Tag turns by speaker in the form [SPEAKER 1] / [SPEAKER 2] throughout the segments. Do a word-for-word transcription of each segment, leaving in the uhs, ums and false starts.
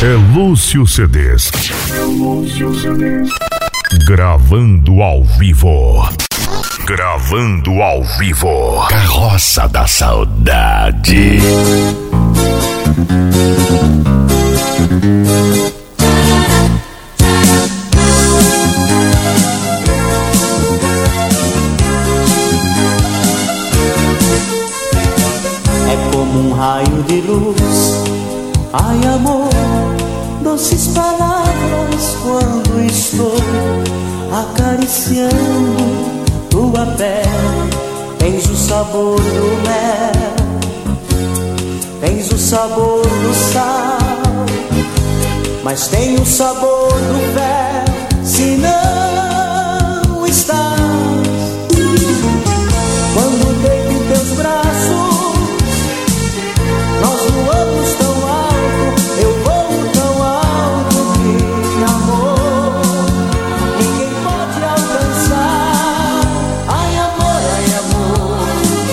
[SPEAKER 1] É Lúcio C Ds. Gravando ao vivo. Gravando ao vivo. Carroça da Saudade.
[SPEAKER 2] É como um raio de luz. Ai, amor, doces palavras quando estou acariciando tua pele. Tens o sabor do mel, tens o sabor do sal, mas tem o sabor do fel se não estás. Quando deito em teus braços, nós voamos tão alto, eu vou tão alto que, amor, ninguém pode alcançar. Ai, amor, ai, amor,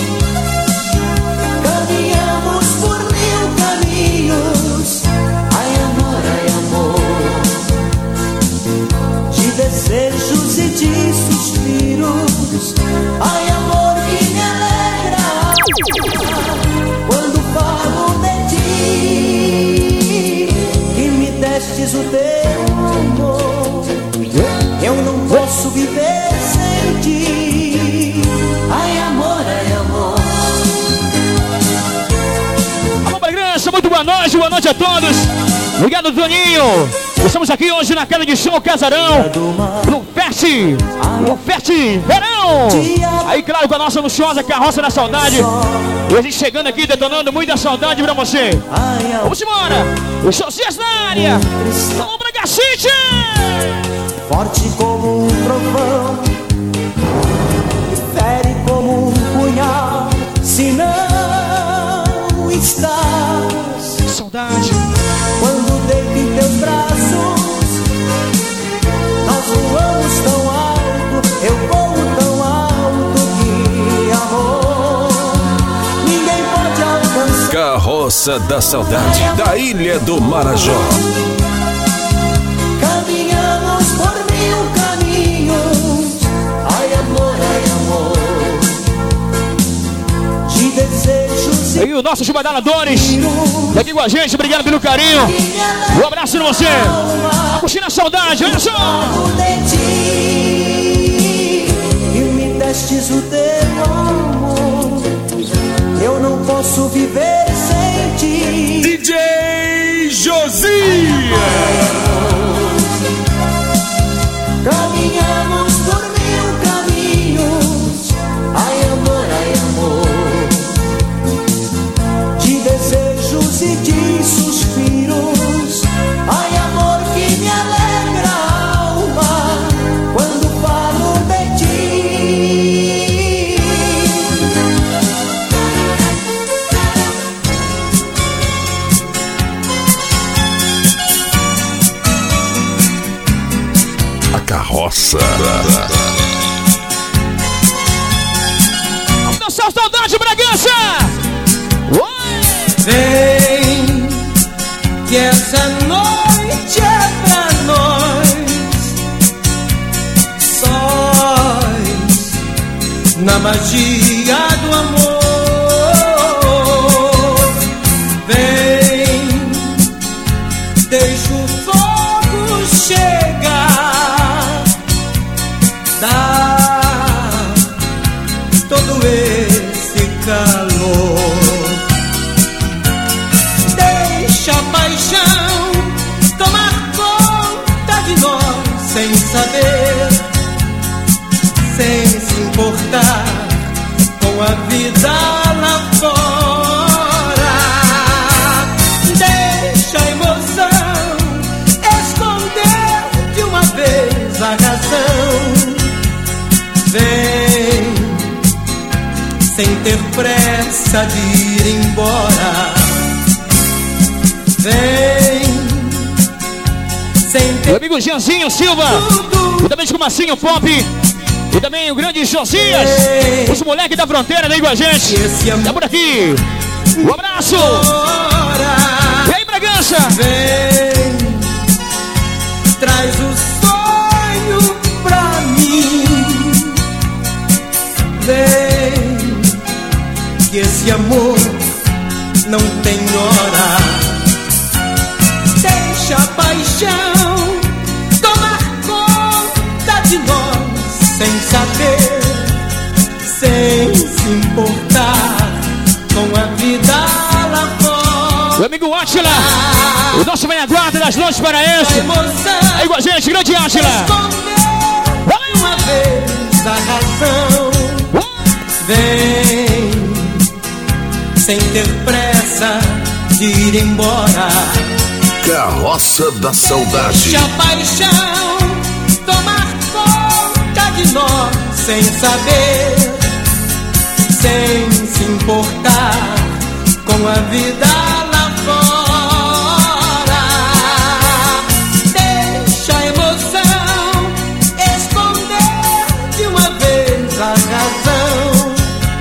[SPEAKER 2] caminhamos por mil caminhos. Ai, amor, ai, amor, de desejos e de suspiros. Ai, amor, que me alegra quando falo de ti, que me destes o teu amor. Eu não posso viver sem ti. Ai, amor, ai, amor.
[SPEAKER 3] Alô, Bragança, muito boa noite, boa noite a todos. Obrigado, Toninho. Estamos aqui hoje na casa de show Casarão, no Ferte, no Ferte Verão. Aí, claro, com a nossa luxuosa Carroça da Saudade. E a gente chegando aqui, detonando muita saudade pra você. Vamos embora. Os sociais na área. Alô, Bragacite.
[SPEAKER 2] Forte como um trovão, fere como um punhal, se não estás.
[SPEAKER 3] Saudade.
[SPEAKER 2] Quando deito em teus braços, nós voamos tão alto, eu voo tão alto que, amor, ninguém pode alcançar.
[SPEAKER 4] Carroça da Saudade, da Ilha do Marajó.
[SPEAKER 2] Caminhamos por mil caminhos. Ai, amor, ai, amor, de desejos
[SPEAKER 3] E o nosso Chubadaladores aqui com a gente, obrigado pelo carinho. Um abraço pra você. Tá curtindo a saudade, olha só.
[SPEAKER 2] E me destes o teu amor. Eu não posso viver sem ti.
[SPEAKER 4] D J Josias.
[SPEAKER 2] Caminhamos por mil caminhos. Ai, amor, ai, amor, de desejos e de suspiros. Ai, amor, que me alegra a alma quando falo de ti.
[SPEAKER 4] A Carroça.
[SPEAKER 3] Vamos dançar saudade, Bragança.
[SPEAKER 5] Vem, que essa noite é pra nós, sós, na magia do amor. Vem, deixa o fogo chegar, dá todo esse calor. Deixa a paixão tomar conta de nós, sem saber, sem se importar com a vida lá fora. Deixa a emoção esconder de uma vez a razão. Vem, sem ter pressa de ir embora. Vem, sem ter...
[SPEAKER 3] Meu amigo Jeanzinho Silva, e também com o Massinho Pop, e também o grande Josias, os moleques da fronteira aí com a gente. Tá por aqui. Um abraço. E aí, Bragança?
[SPEAKER 5] Vem,
[SPEAKER 3] amigo Átila, o nosso velho guarda das noites paraense. Aí com a gente, grande Átila.
[SPEAKER 5] Valeu! Uma vez a razão vem sem ter pressa de ir embora.
[SPEAKER 1] Carroça da Saudade.
[SPEAKER 5] Deixa a paixão tomar conta de nós sem saber, sem se importar com a vida lá fora. Deixa a emoção esconder de uma vez a razão.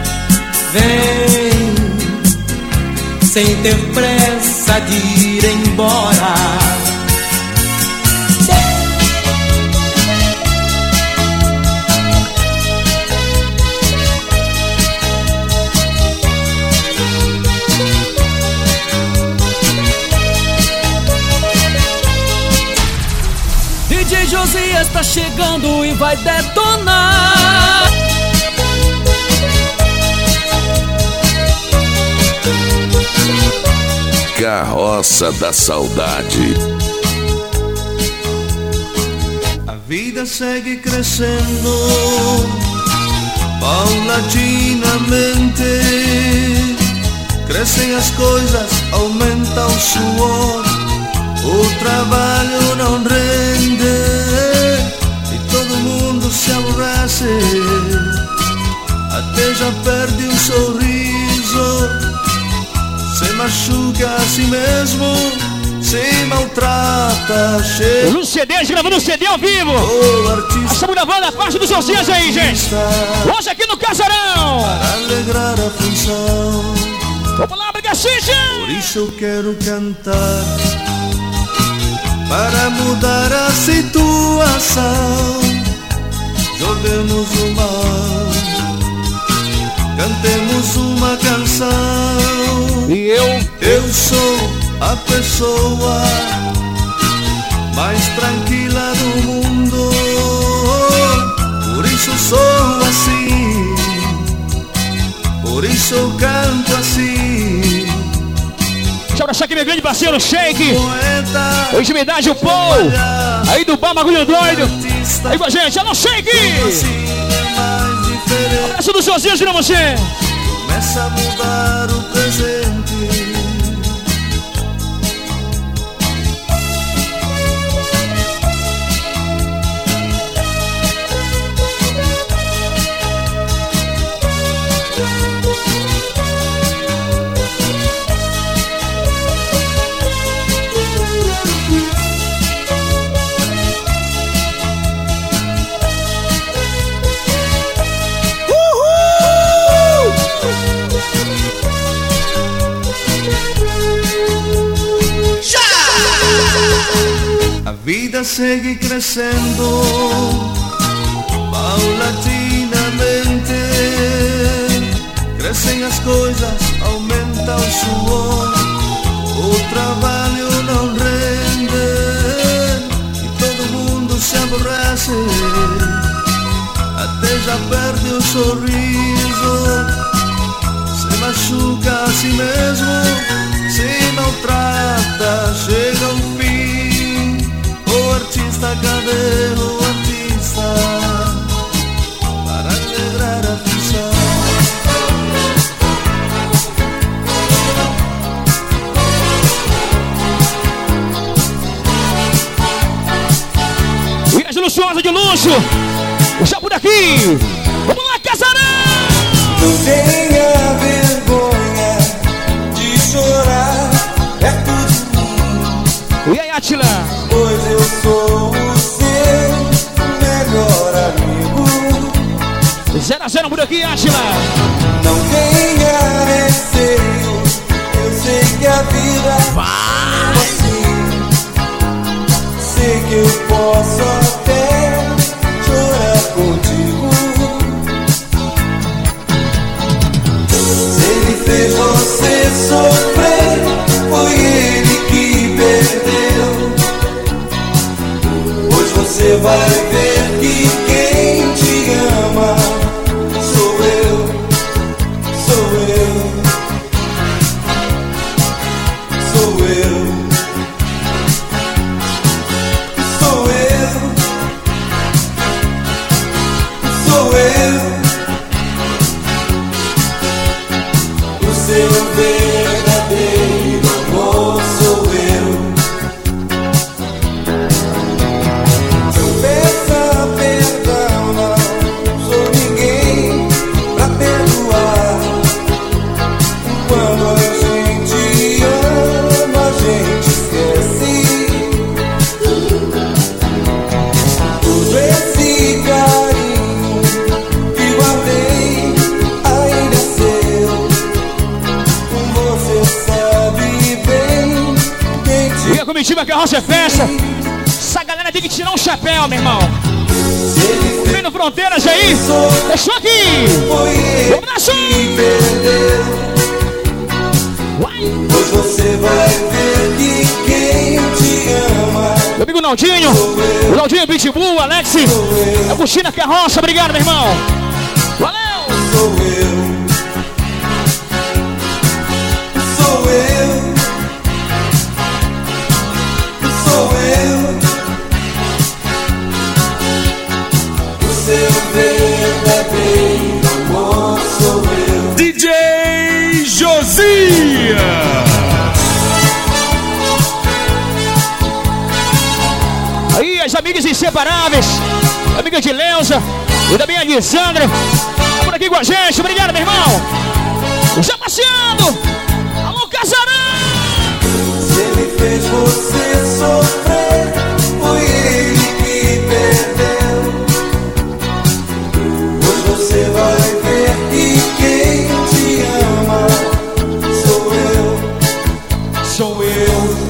[SPEAKER 5] Vem sem ter pressa de ir embora.
[SPEAKER 6] D J Josias tá chegando e vai detonar.
[SPEAKER 1] Carroça da Saudade.
[SPEAKER 5] A vida segue crescendo paulatinamente. Crescem as coisas, aumenta o suor, o trabalho não rende e todo mundo se aborrece, até já perde um sorriso. Se machuca a si mesmo, se maltrata, chega.
[SPEAKER 3] No C D, gravando o C D ao vivo.
[SPEAKER 5] O artista,
[SPEAKER 3] estamos gravando a parte dos seus dias aí, gente. Hoje aqui no Casarão.
[SPEAKER 5] para alegrar a função.
[SPEAKER 3] Vamos lá, Brigacite.
[SPEAKER 5] Por isso eu quero cantar, para mudar a situação. Joguemos o mal, cantemos uma canção.
[SPEAKER 3] E eu?
[SPEAKER 5] Eu sou a pessoa mais tranquila do mundo, por isso sou assim, por isso eu canto assim.
[SPEAKER 3] Deixa eu abraçar aqui meu grande parceiro, Shake.
[SPEAKER 5] Poeta,
[SPEAKER 3] O Intimidade, o Paul. Aí do Bar Bagulho Doido. Aí com a gente, alô, Shake.
[SPEAKER 5] assim é mais diferente.
[SPEAKER 3] Abraço dos seus dias pra você.
[SPEAKER 5] Começa a mudar o presente. A vida segue crescendo paulatinamente. Crescem as coisas, aumenta o suor, o trabalho não rende e todo mundo se aborrece, até já perde o sorriso. Se machuca a si mesmo, se maltrata, chega ao fim. O artista, cadê o artista, para alegrar a função?
[SPEAKER 3] Ilhas luxuosa de luxo. Já por aqui. Vamos lá, Casarão.
[SPEAKER 2] Não tenha vergonha de chorar perto de mim,
[SPEAKER 3] E aí, Atila?
[SPEAKER 2] pois eu sou o seu melhor amigo.
[SPEAKER 3] zero a zero por aqui, Atila.
[SPEAKER 2] Não tenha receio, eu sei que a vida é assim. Sei que eu posso até chorar contigo. Se ele fez você sofrer, foi ele que perdeu. Pois você vai ver que quem te ama sou eu, sou eu, sou
[SPEAKER 3] a comitiva Carroça é Festa. Essa galera tem que tirar um chapéu, meu irmão. Vem no Fronteiras aí. Deixou aqui. Um abraço.
[SPEAKER 5] Pois você vai ver que quem te ama.
[SPEAKER 3] Meu amigo Naldinho, o Naldinho, Pitbull, Alex, a Buchina Carroça, obrigado, meu irmão. Valeu!
[SPEAKER 5] Sou eu. Sou eu. Sou eu. O seu verdadeiro amor sou eu.
[SPEAKER 4] D J Josias.
[SPEAKER 3] Aí, as amigas inseparáveis, amiga de Leusa e também a Alessandra, tá por aqui com a gente, obrigado, meu irmão. Já passeando, alô, Casarão.
[SPEAKER 5] Se ele fez você sofrer, foi ele que perdeu. Pois você vai ver que quem te ama sou eu. Sou eu.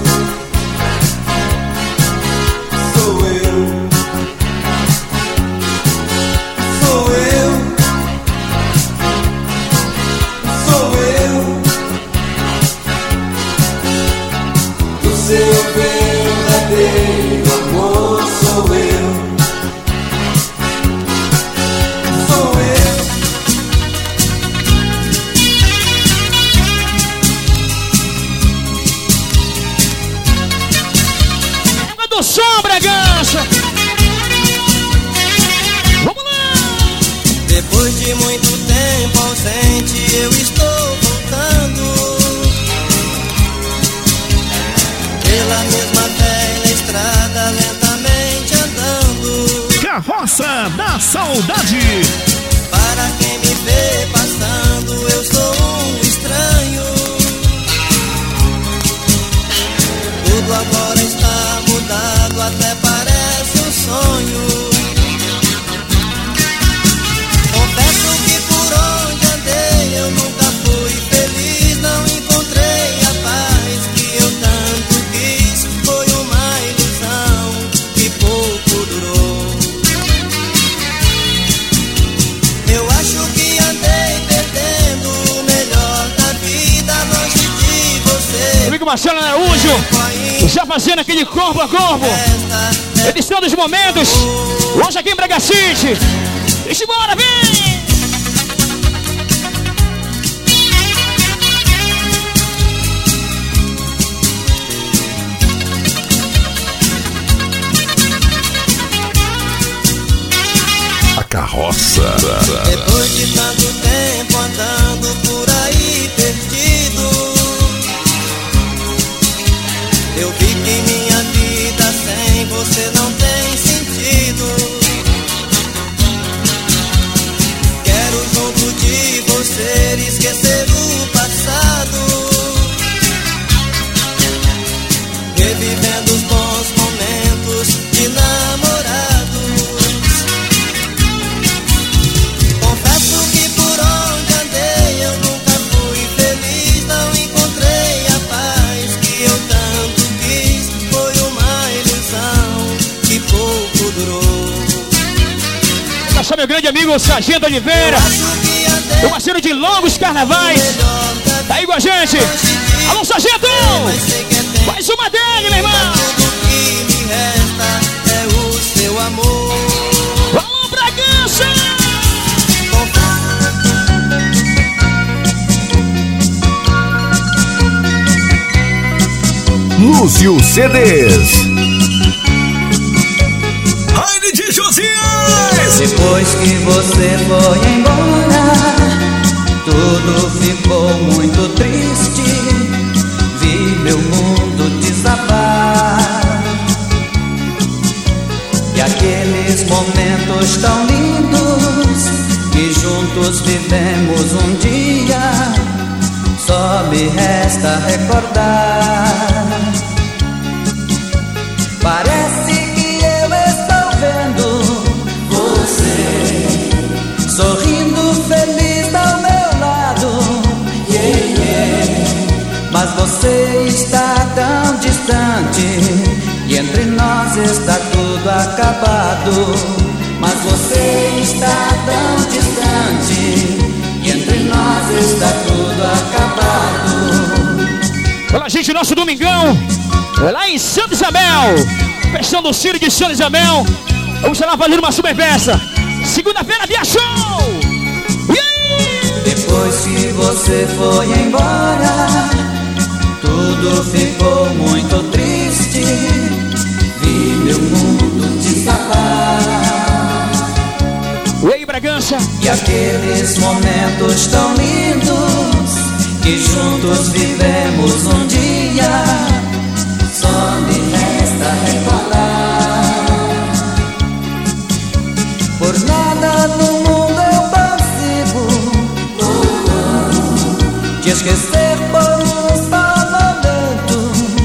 [SPEAKER 2] Depois de muito tempo ausente, eu estou voltando pela mesma velha estrada, lentamente andando.
[SPEAKER 4] Carroça da Saudade.
[SPEAKER 2] Para quem me vê passando, eu sou um estranho. Tudo agora está mudado, até parece um sonho. Confesso que por onde andei eu nunca fui feliz. Não encontrei a paz que eu tanto quis. Foi uma ilusão que pouco durou. Eu acho que andei perdendo o melhor da vida, longe de você.
[SPEAKER 3] Amigo Marcelo Araújo, já fazendo aquele corpo a corpo. Edição dos momentos, hoje aqui em Braga City. Deixa embora, vem!
[SPEAKER 1] A carroça.
[SPEAKER 2] Depois de tanto tempo andando por aí perdido, eu vi que minha vida sem você não tem sentido. Quero junto de você esquecer o passado, revivendo os bons momentos de namorados. Confesso que por onde andei eu nunca fui feliz. Não encontrei a paz que eu tanto quis. Foi uma ilusão que pouco durou.
[SPEAKER 3] Nossa, meu grande amigo Sargento Oliveira, o parceiro de longos carnavais, tá aí com a gente. Alô, Sargento! Mais uma dele, meu irmão!
[SPEAKER 2] Tudo que me resta é o seu amor.
[SPEAKER 3] Alô, Bragança!
[SPEAKER 4] Lúcio C Ds. Raine de Josias.
[SPEAKER 7] Depois que você foi embora, tudo ficou muito triste. Vi meu mundo desabar, e aqueles momentos tão lindos que juntos vivemos um dia, só me resta recordar. Parece que eu estou vendo você sorrindo feliz ao meu lado, yeah, yeah. Mas você está tão distante. acabado, mas você está tão distante, e entre nós está tudo acabado.
[SPEAKER 3] Olha, gente, nosso domingão lá em Santa Isabel, festão do Ciro de Santa Isabel. Vamos lá fazendo uma super festa. Segunda-feira, dia show! E aí?
[SPEAKER 7] Depois que você foi embora, tudo ficou muito triste. Vi meu mundo desabar.
[SPEAKER 3] E aí, Bragança?
[SPEAKER 7] E aqueles momentos tão lindos que juntos vivemos um dia, só me resta recordar. Por nada no mundo eu consigo te esquecer por um só momento.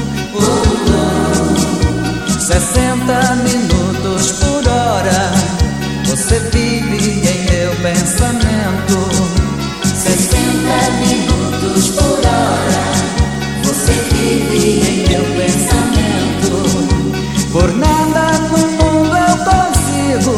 [SPEAKER 7] Sessenta minutos por hora você vive em meu pensamento. Sessenta minutos por hora você vive em meu pensamento. Por nada no mundo eu consigo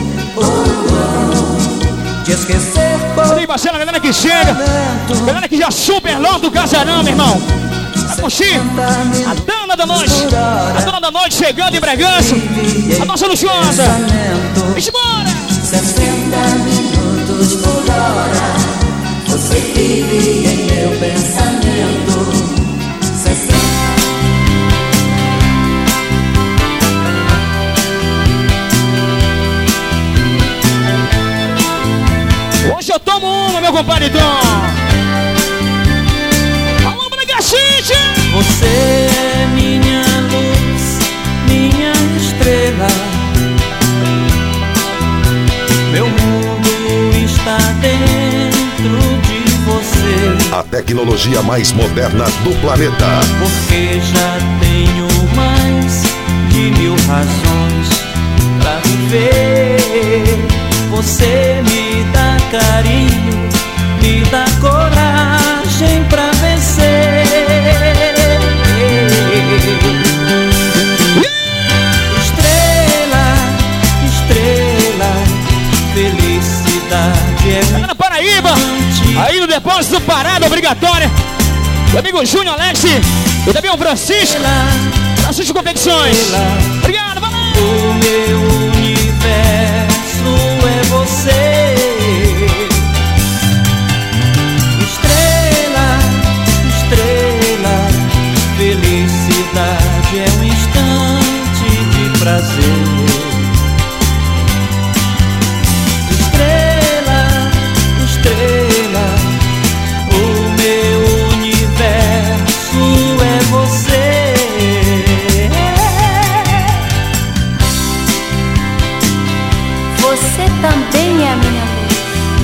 [SPEAKER 7] te esquecer por
[SPEAKER 3] Aí, Marcelo, a galera que chega, a galera que já super lota o casarão, meu irmão. Pra curtir a dona da noite, a dona da noite chegando em Bragança, a nossa luxuosa. Vamos embora!
[SPEAKER 7] sessenta minutos por hora você vive em meu pensamento. sessenta
[SPEAKER 3] Hoje eu tomo uma, meu compadre Tom. Alô, Bragacite!
[SPEAKER 6] Você é minha luz, minha estrela. Meu mundo está dentro de você.
[SPEAKER 1] A tecnologia mais moderna do planeta.
[SPEAKER 6] Porque já tenho mais de mil razões pra viver. Você me dá carinho, me dá coragem pra vencer. Estrela, estrela, felicidade é
[SPEAKER 3] Tá na Paraíba, aí no depósito parada obrigatória. Meu amigo Júnior Alex e também o Francisco, Francisco Confecções. Obrigado, valeu!
[SPEAKER 6] o meu universo é você. Estrela, estrela, felicidade é um instante de prazer. Estrela, estrela, o meu universo é você.
[SPEAKER 8] Você também é a minha luz,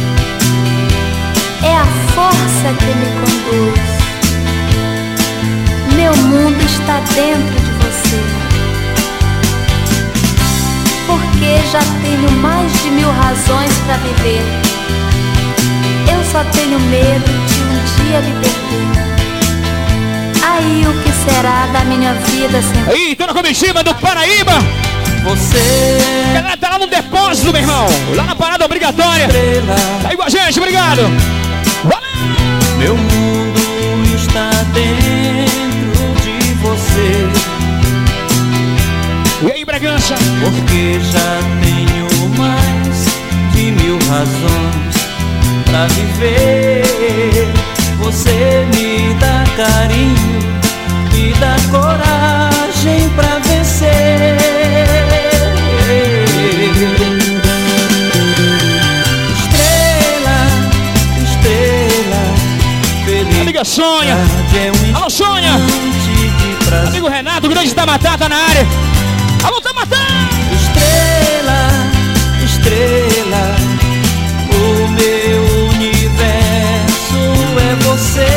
[SPEAKER 8] é a força que me conduz. Meu mundo está dentro de você, porque já tenho mais de mil razões para viver. Eu só tenho medo de um dia me perder. Aí o que será da minha vida sem
[SPEAKER 3] Aí, toda a comitiva do Paraíba.
[SPEAKER 6] Você
[SPEAKER 3] A galera tá lá no depósito, meu irmão. Lá na parada obrigatória.
[SPEAKER 6] estrela,
[SPEAKER 3] Tá aí com a gente, obrigado. Valeu!
[SPEAKER 6] meu mundo está dentro de você.
[SPEAKER 3] E aí, Bragança?
[SPEAKER 6] Porque já tenho mais de mil razões pra viver. Você me dá carinho, me dá coragem pra vencer. Estrela, estrela,
[SPEAKER 3] Amiga Sônia.
[SPEAKER 6] felicidade é um
[SPEAKER 3] Alô, Sônia.
[SPEAKER 6] instante de prazer.
[SPEAKER 3] Amigo Renato, grande Tamatá, tá na área. Alô, Tamatá!
[SPEAKER 6] Estrela, estrela, o meu universo é você.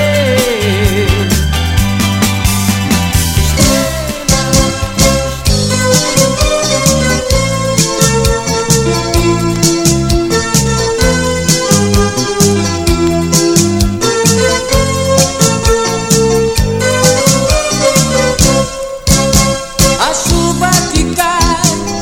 [SPEAKER 7] a chuva que cai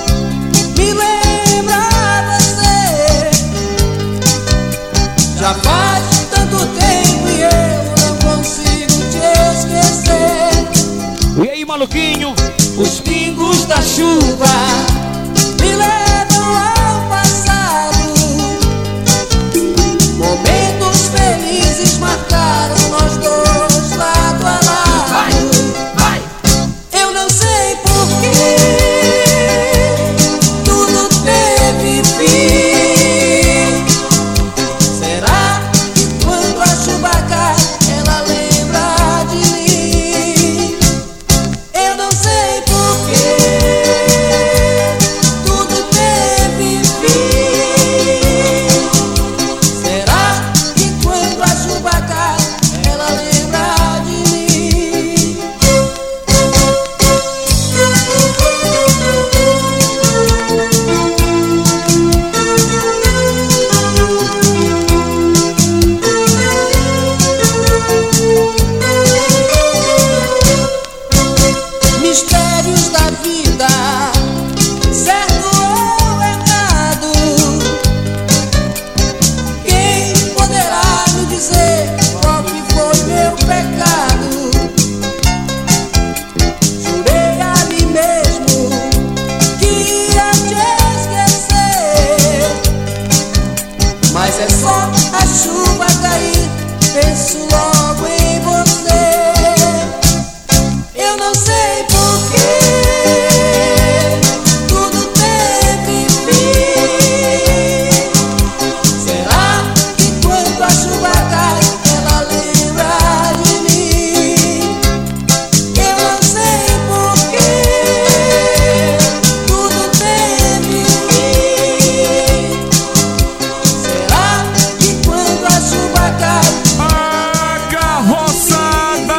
[SPEAKER 3] Paulinho.
[SPEAKER 2] Os pingos da chuva me levam ao passado. Momentos felizes marcaram nós dois lado a lado. Vai, vai. Eu não sei porquê tudo teve fim. Será que quando a chuva cai ela lembra de mim? Eu não sei porquê tudo teve fim. Será que quando a chuva cai ela lembra de mim? Mistérios da vida, certo ou errado, quem poderá me dizer qual que foi meu pecado? Jurei a mim mesmo que ia te esquecer, mas é só a chuva cair, penso logo em você. Eu não sei porquê tudo teve fim. Será que quando a chuva cai ela lembra de mim? Eu não sei porquê tudo teve fim. Será que quando a chuva cai
[SPEAKER 4] A carroçada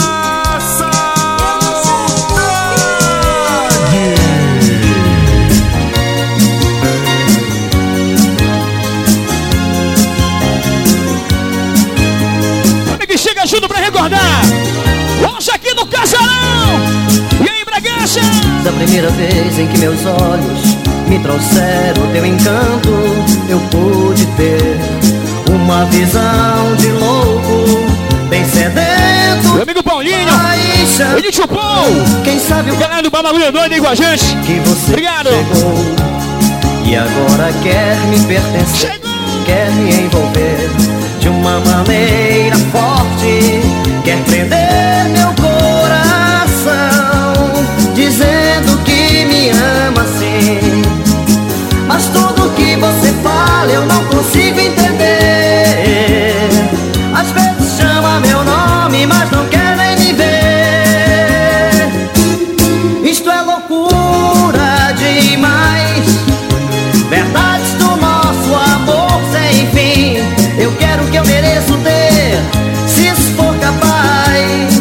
[SPEAKER 3] Que chega junto pra recordar. Hoje aqui no Casarão. E aí, Bragança?
[SPEAKER 9] Da primeira vez em que meus olhos me trouxeram teu encanto, eu pude ter uma visão de louco, bem sedento.
[SPEAKER 3] Meu amigo Paulinho,
[SPEAKER 9] paixão.
[SPEAKER 3] ele chupou.
[SPEAKER 9] Quem sabe o
[SPEAKER 3] Galera do Babagulho Doido aí com a gente.
[SPEAKER 9] que você
[SPEAKER 3] Obrigado.
[SPEAKER 9] chegou e agora quer me pertencer,
[SPEAKER 3] Chegou.
[SPEAKER 9] quer me envolver de uma maneira forte, quer prender meu coração, dizendo que me ama assim. Mas tudo que você fala eu não consigo entender. Às vezes chama meu nome, mas não quer nem me ver. Isto é loucura demais, verdades do nosso amor sem fim. Eu quero o que eu mereço ter, se isso for capaz.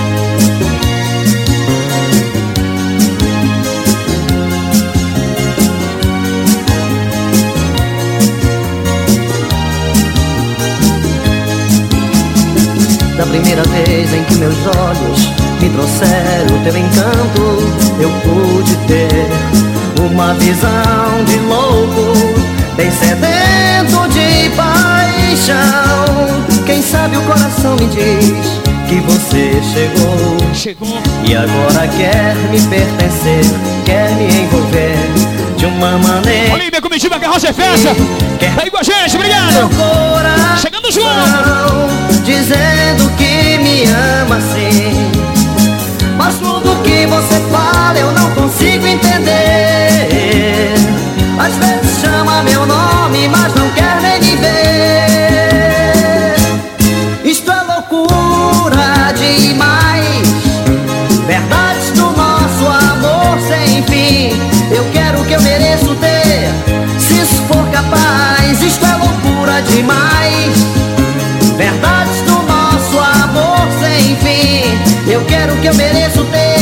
[SPEAKER 9] Da primeira vez em que meus olhos me trouxeram teu encanto, eu pude ter uma visão de louco, bem sedento de paixão. Quem sabe o coração me diz que você chegou,
[SPEAKER 3] Chegou.
[SPEAKER 9] e agora quer me pertencer, quer me envolver de uma maneira.
[SPEAKER 3] Olívia Comitiva, Carroça é Festa.
[SPEAKER 9] Quer
[SPEAKER 3] Tá aí com a gente,
[SPEAKER 9] meu
[SPEAKER 3] obrigado.
[SPEAKER 9] coração,
[SPEAKER 3] Chegando junto.
[SPEAKER 9] dizendo que me ama assim. Mas tudo que você fala eu não consigo entender. Às vezes chama meu nome, mas não quer nem me ver. Isto é loucura demais, verdades do nosso amor sem fim. Eu quero o que eu mereço ter, se isso for capaz. Isto é loucura demais, verdades do nosso amor sem fim. Eu quero o que eu mereço ter.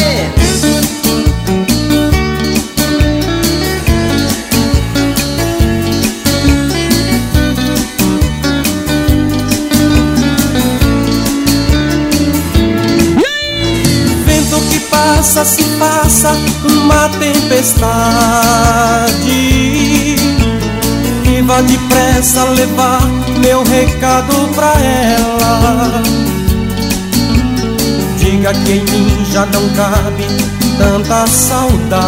[SPEAKER 2] Vento que passa, se passa uma tempestade, e vá depressa levar meu recado pra ela.
[SPEAKER 5] diga que em mim já não cabe tanta saudade,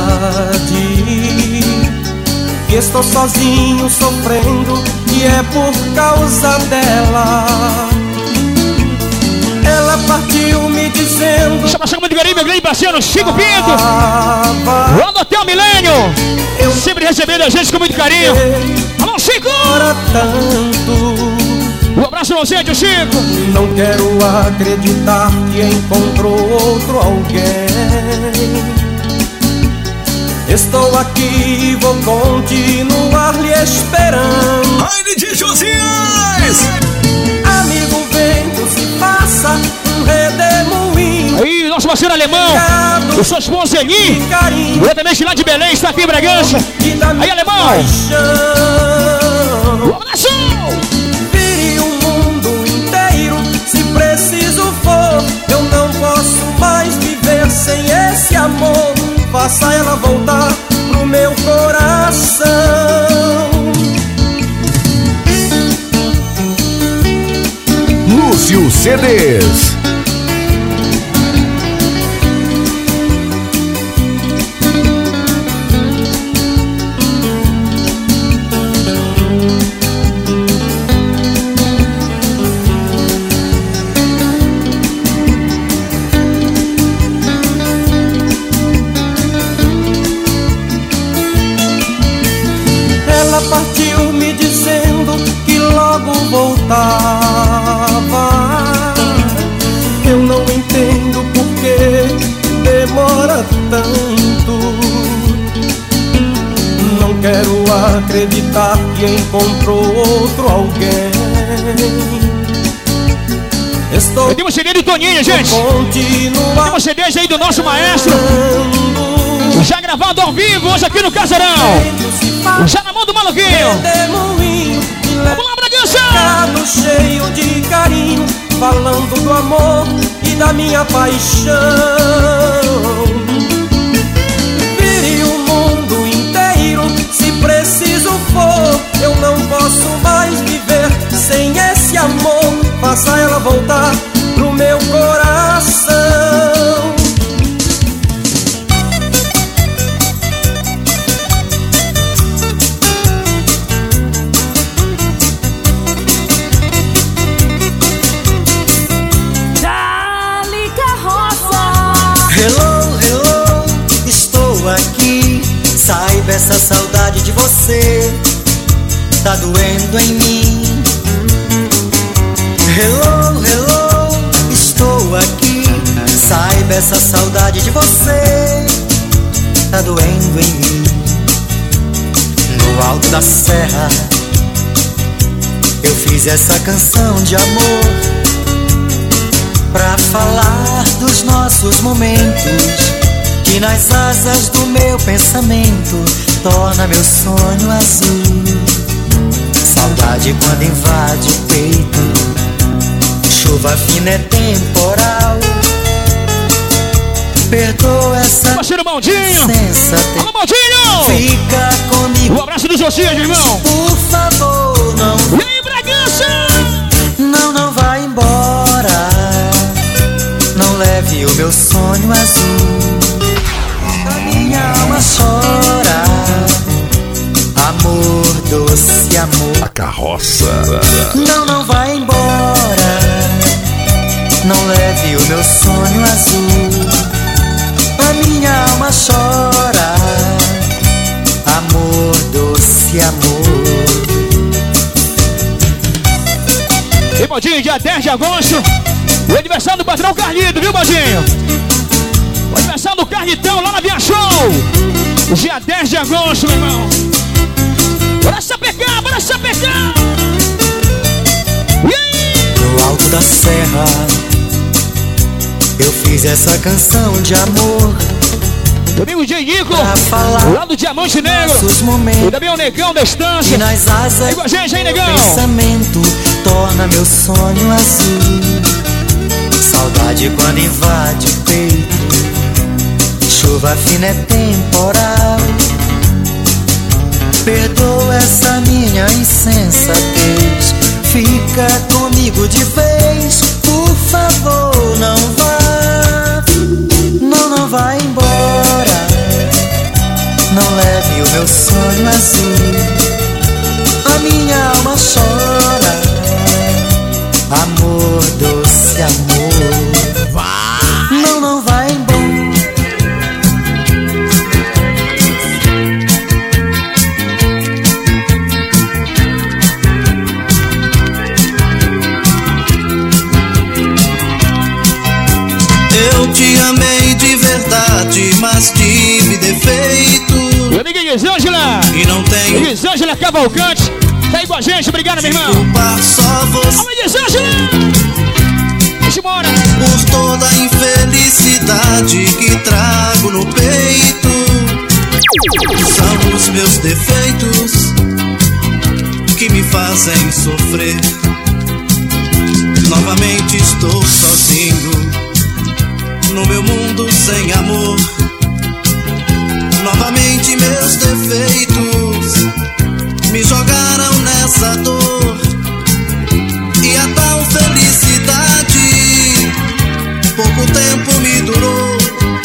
[SPEAKER 5] que estou sozinho sofrendo e é por causa dela. Ela partiu me dizendo...
[SPEAKER 3] Chama, chama de carinho, meu grande parceiro Chico Pinto, lá do Hotel Milênio, eu sempre recebendo a gente com muito carinho. Alô, Chico!
[SPEAKER 5] Tanto.
[SPEAKER 3] Um abraço pra você, tio Chico.
[SPEAKER 5] Não quero acreditar que encontrou outro alguém. Estou aqui e vou continuar lhe esperando.
[SPEAKER 4] Raine de Josias!
[SPEAKER 5] Amigo, vento se passa um redemoinho.
[SPEAKER 3] Aí, nosso parceiro alemão, o seu esposo Eli, diretamente lá de Belém, está aqui em Bragança. Aí, alemão! Um abraço!
[SPEAKER 5] Vire o mundo inteiro, se preciso for. Eu não posso mais viver sem esse amor. Faça ela voltar pro meu coração.
[SPEAKER 1] Lúcio C Ds.
[SPEAKER 5] Partiu me dizendo que logo voltava. Eu não entendo por que demora tanto. Não quero acreditar que encontrou outro alguém. Estou...
[SPEAKER 3] Temos C D de Toninho, gente. Temos C Ds aí do nosso maestro, já gravado ao vivo hoje aqui no Casarão, já na mão do maluquinho. Vamos lá, Bragança!
[SPEAKER 5] Cheio de carinho, falando do amor e da minha paixão. Vire o mundo inteiro, se preciso for. Eu não posso mais viver sem esse amor. Faça ela voltar pro meu coração.
[SPEAKER 9] Hello, hello, estou aqui. Saiba, essa saudade de você tá doendo em mim. Hello, hello, estou aqui. Saiba, essa saudade de você tá doendo em mim. No alto da serra eu fiz essa canção de amor pra falar dos nossos momentos, que nas asas do meu pensamento torna meu sonho azul. Saudade quando invade o peito, chuva fina é temporal. Perdoa essa
[SPEAKER 3] parceiro Maldinho.
[SPEAKER 9] Sensatez.
[SPEAKER 3] Alô, Maldinho!
[SPEAKER 9] Fica comigo.
[SPEAKER 3] Um abraço dos Josias, irmão.
[SPEAKER 9] Por favor, não.
[SPEAKER 3] E aí, Bragança?
[SPEAKER 9] Não, não vai embora. Não leve o meu sonho azul. A minha alma chora. Amor, doce amor.
[SPEAKER 1] A carroça.
[SPEAKER 9] Não, não vai embora. Não leve o meu sonho azul. A minha alma chora. Amor, doce amor.
[SPEAKER 3] E Baldinho, dia dez de agosto, o aniversário do patrão Carlito, viu, Baldinho? O aniversário do Carlitão lá na Via Show. Dia dez de agosto, meu irmão. Bora sapecar, bora sapecar. E aí?
[SPEAKER 9] No alto da serra eu fiz essa canção de amor.
[SPEAKER 3] Domingo de Nico,
[SPEAKER 9] falar
[SPEAKER 3] lá do Diamante Negro. E também o Negão da Estância.
[SPEAKER 9] E nas asas
[SPEAKER 3] com a gente, hein, Negão?
[SPEAKER 9] Pensamento torna meu sonho azul. Saudade quando invade o peito, chuva fina é temporal. Perdoa essa minha insensatez. Fica comigo de vez, por favor, não vá.
[SPEAKER 7] não vai embora, não leve o meu sonho azul. A minha alma chora, amor, doce amor. Vai. Não, não vai embora.
[SPEAKER 5] Eu te amei de verdade, mas tive defeito.
[SPEAKER 3] Meu amigo Elisângela
[SPEAKER 5] e não tenho
[SPEAKER 3] Elisângela Cavalcante tá aí com a gente, obrigado, meu irmão.
[SPEAKER 5] Só você.
[SPEAKER 3] Alô, Elisângela! Deixa embora.
[SPEAKER 5] Por toda a infelicidade que trago no peito, são os meus defeitos que me fazem sofrer. Novamente estou sozinho no meu mundo sem amor. Novamente meus defeitos me jogaram nessa dor. E a tal felicidade pouco tempo me durou.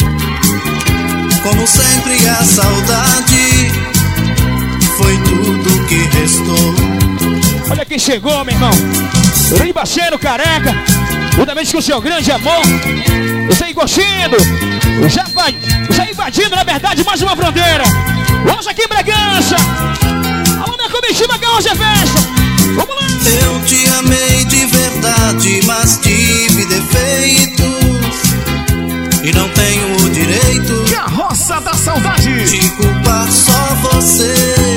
[SPEAKER 5] Como sempre a saudade foi tudo que restou.
[SPEAKER 3] Olha quem chegou, meu irmão. Rui Bacheiro, careca. Juntamente com o seu grande amor. Você aí curtindo, já, já invadindo, na verdade, mais uma fronteira. Vamos aqui em Bragança. Alô, minha comitiva, Carlos de Festa. Vamos lá.
[SPEAKER 5] Eu te amei de verdade, mas tive defeitos e não tenho o direito.
[SPEAKER 1] Carroça da Saudade.
[SPEAKER 5] De culpar só você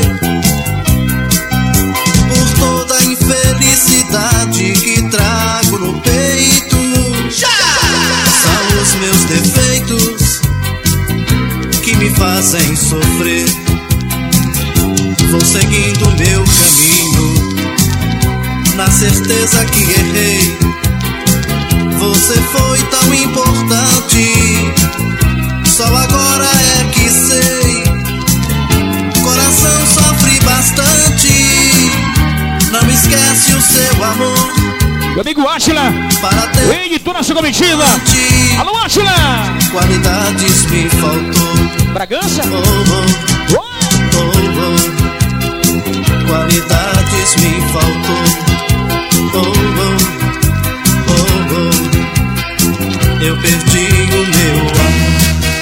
[SPEAKER 5] por toda a infelicidade que trago no peito. São os meus defeitos que me fazem sofrer. Vou seguindo meu caminho na certeza que errei. Você foi tão importante, só agora é que sei. Coração sofre bastante, não esquece o seu amor.
[SPEAKER 3] Meu amigo Átila, vem de toda a sua comitiva. Alô, Átila.
[SPEAKER 5] Qualidades me faltou.
[SPEAKER 3] Bragança?
[SPEAKER 5] Oh, oh, oh, oh. Qualidades me faltou. Oh, oh, oh, oh. Eu perdi o meu amor.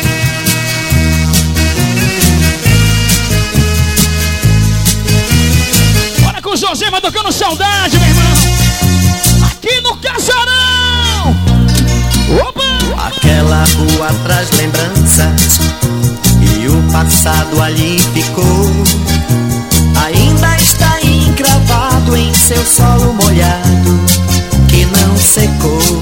[SPEAKER 3] Bora com o José, vai tocando saudade, meu irmão. Aqui no Casarão. Opa!
[SPEAKER 9] Aquela rua traz lembranças e o passado ali ficou. Ainda está encravado em seu solo molhado que não secou.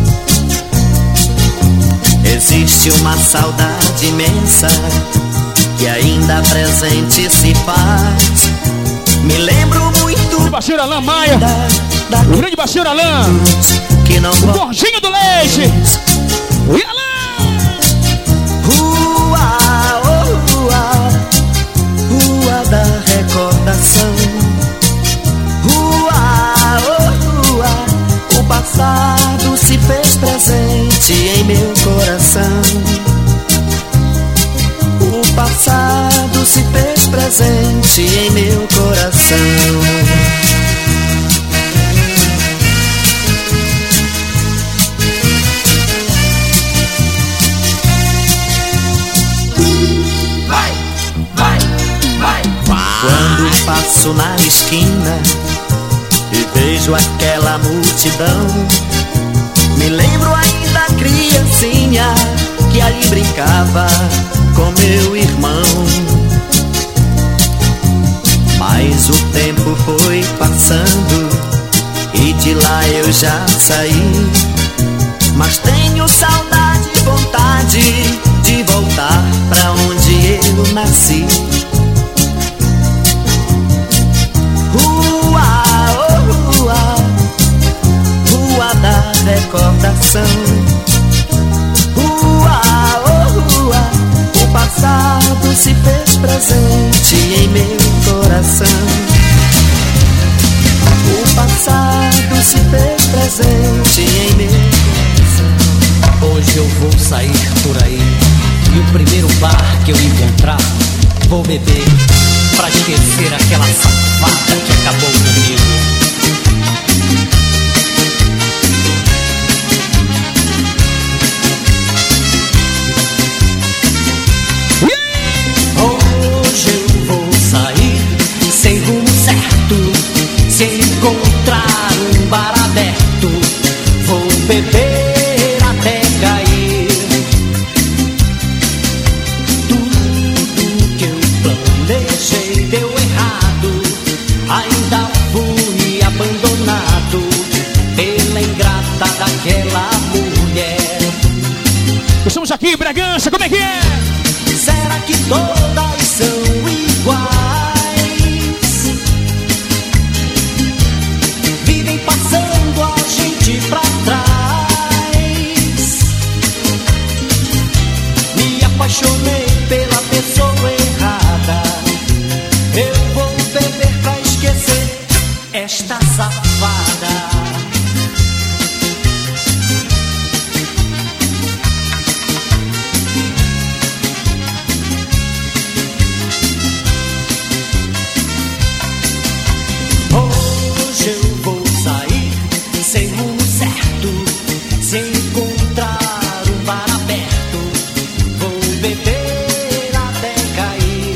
[SPEAKER 9] Existe uma saudade imensa que ainda presente se faz. Me lembro muito
[SPEAKER 3] do Bacheiro Alain Maia,
[SPEAKER 9] da, da
[SPEAKER 3] o grande Bacheiro Alain,
[SPEAKER 9] que não
[SPEAKER 3] o Gordinho do Leite. E Alain!
[SPEAKER 9] Rua, oh, rua, rua da recordação. Rua, oh, rua, o passado se fez presente em meu coração. O passado se fez presente em meu coração. Vai, vai, vai, vai. Quando passo na esquina e vejo aquela multidão, me lembro ainda criancinha que ali brincava com meu irmão. Mas o tempo foi passando e de lá eu já saí. Mas tenho saudade e vontade de voltar pra onde eu nasci. Rua, oh rua, rua da recordação. Rua, oh rua, o passado se fez presente em meu coração. O passado se fez presente em meu coração. Hoje eu vou sair por aí
[SPEAKER 6] E o primeiro bar que eu encontrar, vou beber pra esquecer aquela safada que acabou comigo. Hoje eu vou sair sem rumo certo, se encontrar um bar aberto, vou beber até cair. Tudo que eu planejei deu errado, ainda fui abandonado pela ingrata daquela mulher.
[SPEAKER 3] Estamos aqui em Bragança, como é que é?
[SPEAKER 6] Será que todas são iguais? Vivem passando a gente pra trás. Me apaixonei pela pessoa errada. Eu vou beber pra esquecer esta safada. Hoje eu vou sair sem rumo certo, se encontrar um bar aberto, vou beber até cair.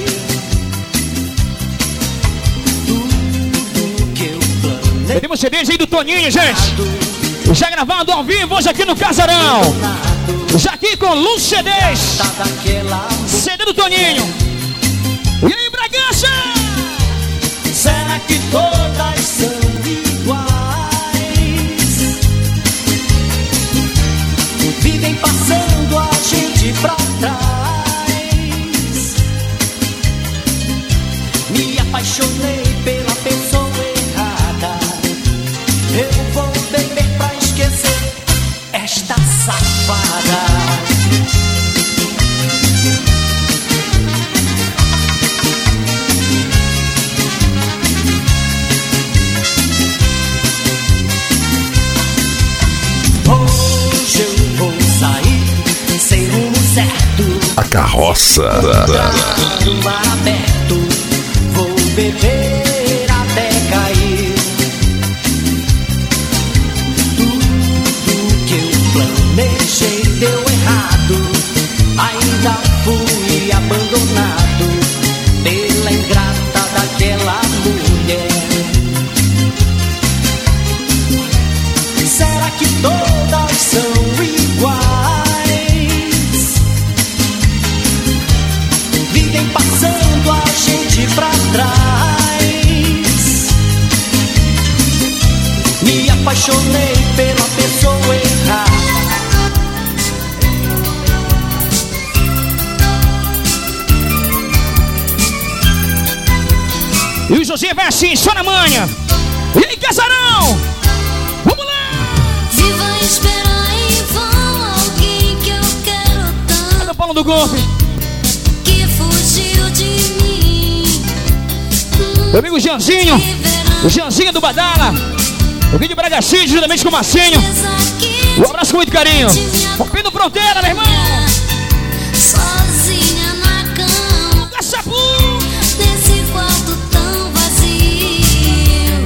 [SPEAKER 6] Tudo que eu planejei.
[SPEAKER 3] Temos C Ds aí do Toninho, gente. Já gravado ao vivo hoje aqui no Casarão. Já aqui com Luz C Ds. C D do Toninho. E aí, Bragança?
[SPEAKER 6] Será que todas são iguais? Vivem passando a gente pra trás. Me apaixonei pela pessoa errada. Eu vou beber pra esquecer esta safada. Hoje eu vou sair sem rumo certo,
[SPEAKER 4] A carroça.
[SPEAKER 6] um bar aberto, vou beber até cair. Tudo que eu planejei deu errado, ainda fui abandonado pela ingrata daquela mulher. Será que todas são iguais? Vivem passando a gente pra trás. Me apaixonei pela pessoa errada.
[SPEAKER 3] E o José vai assim, só na manha. E aí, Casarão? Vamos lá!
[SPEAKER 10] Viva esperar em vão alguém que eu quero tanto,
[SPEAKER 3] Olha o Paulo do golfe.
[SPEAKER 10] que fugiu de mim.
[SPEAKER 3] Meu amigo Jeanzinho. O Jeanzinho do Badala. O vídeo Bragacide, juntamente com o Marcinho. Um abraço com muito carinho. Rompendo fronteira, meu irmão.
[SPEAKER 10] Sozinha na cama,
[SPEAKER 3] Caçapu.
[SPEAKER 10] nesse quarto tão vazio.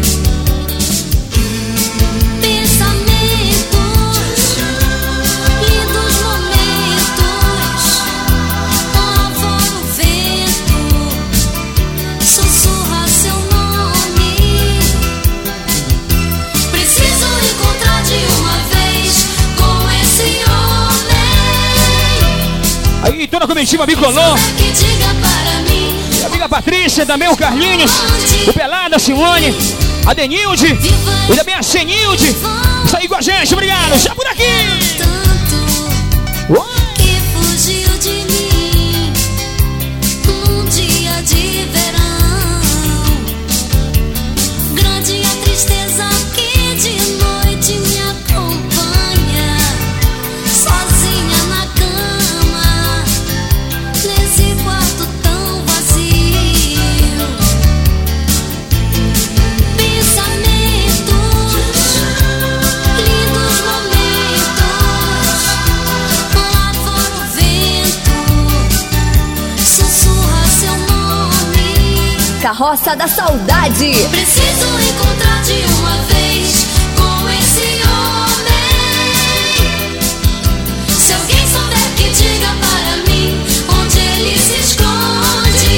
[SPEAKER 10] Pensamentos, lindos momentos, lá fora o vento sussurra seu nome. Preciso encontrar de uma vez com esse homem.
[SPEAKER 3] Aí, toda a comitiva bicolor.
[SPEAKER 10] Que diga para mim
[SPEAKER 3] Minha amiga Patrícia, também o Carlinhos. O Pelada, a Simone. A Denilde. E também a Senilde. Isso aí com a gente, obrigado. Já por aqui.
[SPEAKER 10] tanto
[SPEAKER 3] Uou.
[SPEAKER 10] que fugiu de mim num dia de verão. Grande a tristeza que de noite me acompanha, sozinha na cama, nesse quarto tão vazio. Pensamentos, lindos momentos, lá
[SPEAKER 11] carroça da saudade.
[SPEAKER 10] Preciso encontrar de uma vez com esse homem. Se alguém souber que diga para mim onde ele se esconde.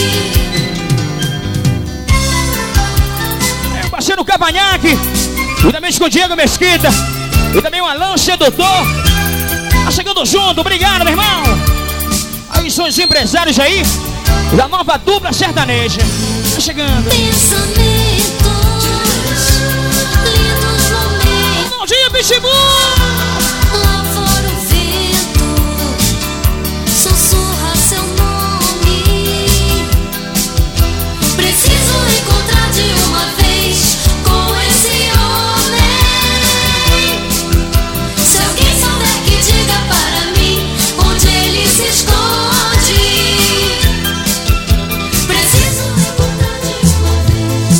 [SPEAKER 3] É o parceiro Cavanhaque, juntamente com o Diego Mesquita e também o Alan Sedutor. Tá chegando junto, obrigado, meu irmão. Aí são os empresários aí da nova dupla sertaneja. Tá chegando.
[SPEAKER 10] Pensamentos, lindos momentos.
[SPEAKER 3] Bom dia, Pitbull!
[SPEAKER 10] Lá fora o vento sussurra seu nome. Preciso encontrar de uma vez com esse homem. Se alguém souber que diga para mim onde ele se esconde. Preciso encontrar de uma vez.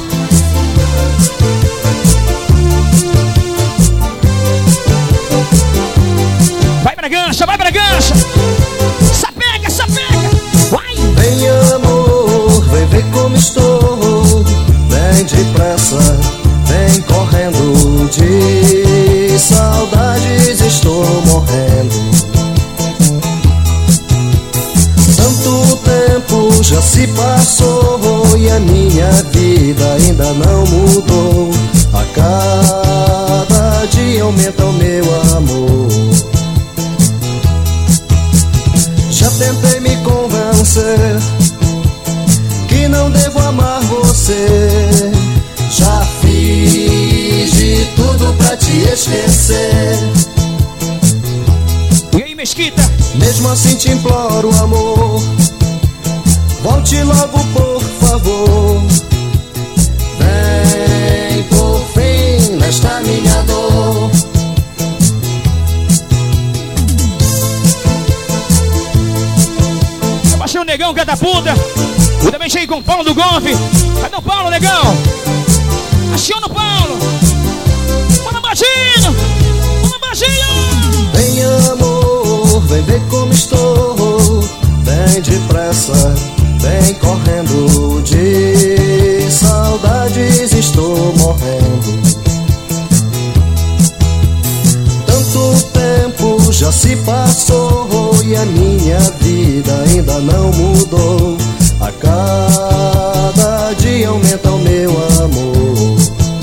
[SPEAKER 3] Vai pra gancha, vai pra gancha! Sapega, sapega! Vai!
[SPEAKER 5] Vem amor, vem ver como estou. Vem depressa, vem correndo. De saudades estou morrendo. Tanto tempo já se passou e a minha vida ainda não mudou. A cada dia aumenta o meu amor. Já tentei me convencer que não devo amar você. Já fiz de tudo pra te esquecer.
[SPEAKER 3] E aí, Mesquita?
[SPEAKER 5] Mesmo assim te imploro, amor, volte logo, por favor. Vem por fim nesta minha dor.
[SPEAKER 3] Eu baixei o Negão Catapulta. Eu também cheguei com o Paulo do Golfe. Cadê o Paulo, Negão? Aciona o Paulo. Bora, Baginho! Bora, Baginho!
[SPEAKER 5] Vem amor, vem ver como estou. Vem depressa, vem correndo. De saudades estou morrendo. Tanto tempo já se passou e a minha vida ainda não mudou. A cada dia aumenta o meu amor.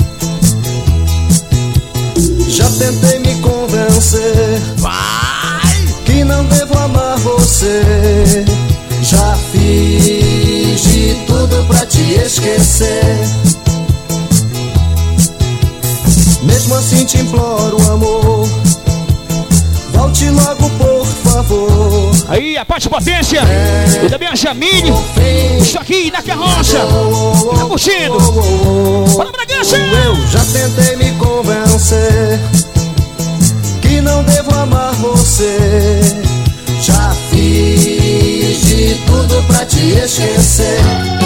[SPEAKER 5] Já tentei me convencer que não devo amar você. Já fiz de tudo pra te esquecer. Mesmo assim te imploro, amor, volte logo, por favor.
[SPEAKER 3] Aí, a Pati Potência e também a Jamile. Isso aqui na carroça. Tá curtindo? Bora, Bragança!
[SPEAKER 5] Eu já tentei me convencer que não devo amar você. Já fiz de tudo pra te esquecer.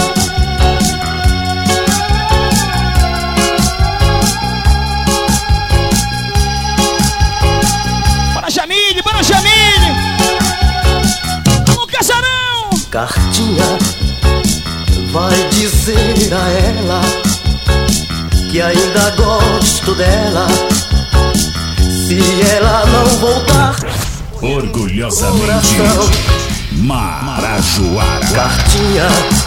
[SPEAKER 3] Bora, Jamile! Bora, Jamile! Vamos, Casarão!
[SPEAKER 5] Cartinha vai dizer a ela que ainda gosto dela. Se ela não voltar,
[SPEAKER 1] Orgulhosamente Marajoara.
[SPEAKER 5] Cartinha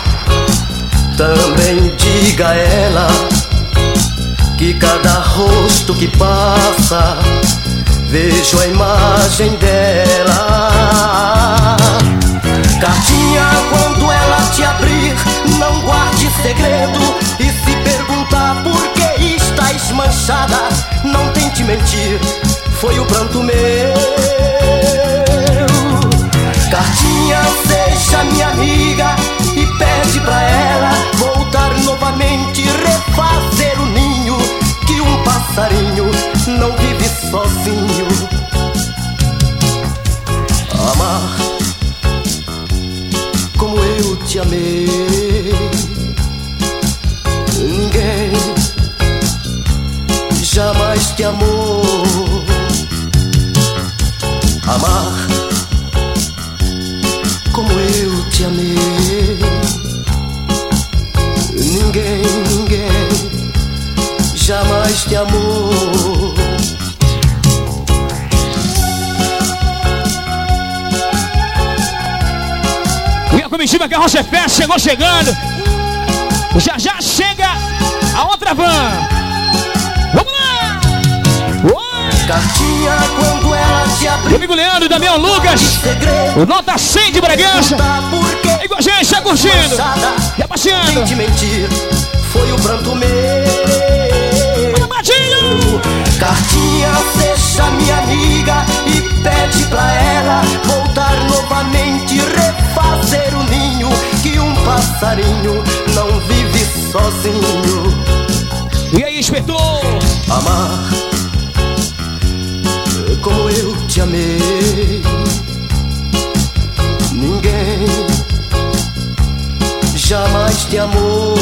[SPEAKER 5] também diga a ela que cada rosto que passa vejo a imagem dela. Cartinha, quando ela te abrir, não guarde segredo. E se perguntar por que estás manchada, não tente mentir, foi o pranto meu. Cartinha, seja minha amiga e pede pra ela voltar novamente, refazer o ninho, que um passarinho não vive sozinho. Amar como eu te amei, ninguém jamais te amou. Amar como eu te amei,
[SPEAKER 9] de amor.
[SPEAKER 3] E a comitiva Carroça é Festa chegou chegando. Já já chega a outra van. Vamos lá! Oi!
[SPEAKER 9] Cartinha quando ela te abriu.
[SPEAKER 3] Meu amigo Leandro e Damião Lucas. O Nota cem de Bragança. E com a gente, tá curtindo. E passeando.
[SPEAKER 9] Sem te mentir, foi o pranto meu. Cartinha, seja minha amiga e pede pra ela voltar novamente, refazer o ninho, que um passarinho não vive sozinho.
[SPEAKER 3] E aí, inspetor?
[SPEAKER 9] Amar como eu te amei, ninguém jamais te amou.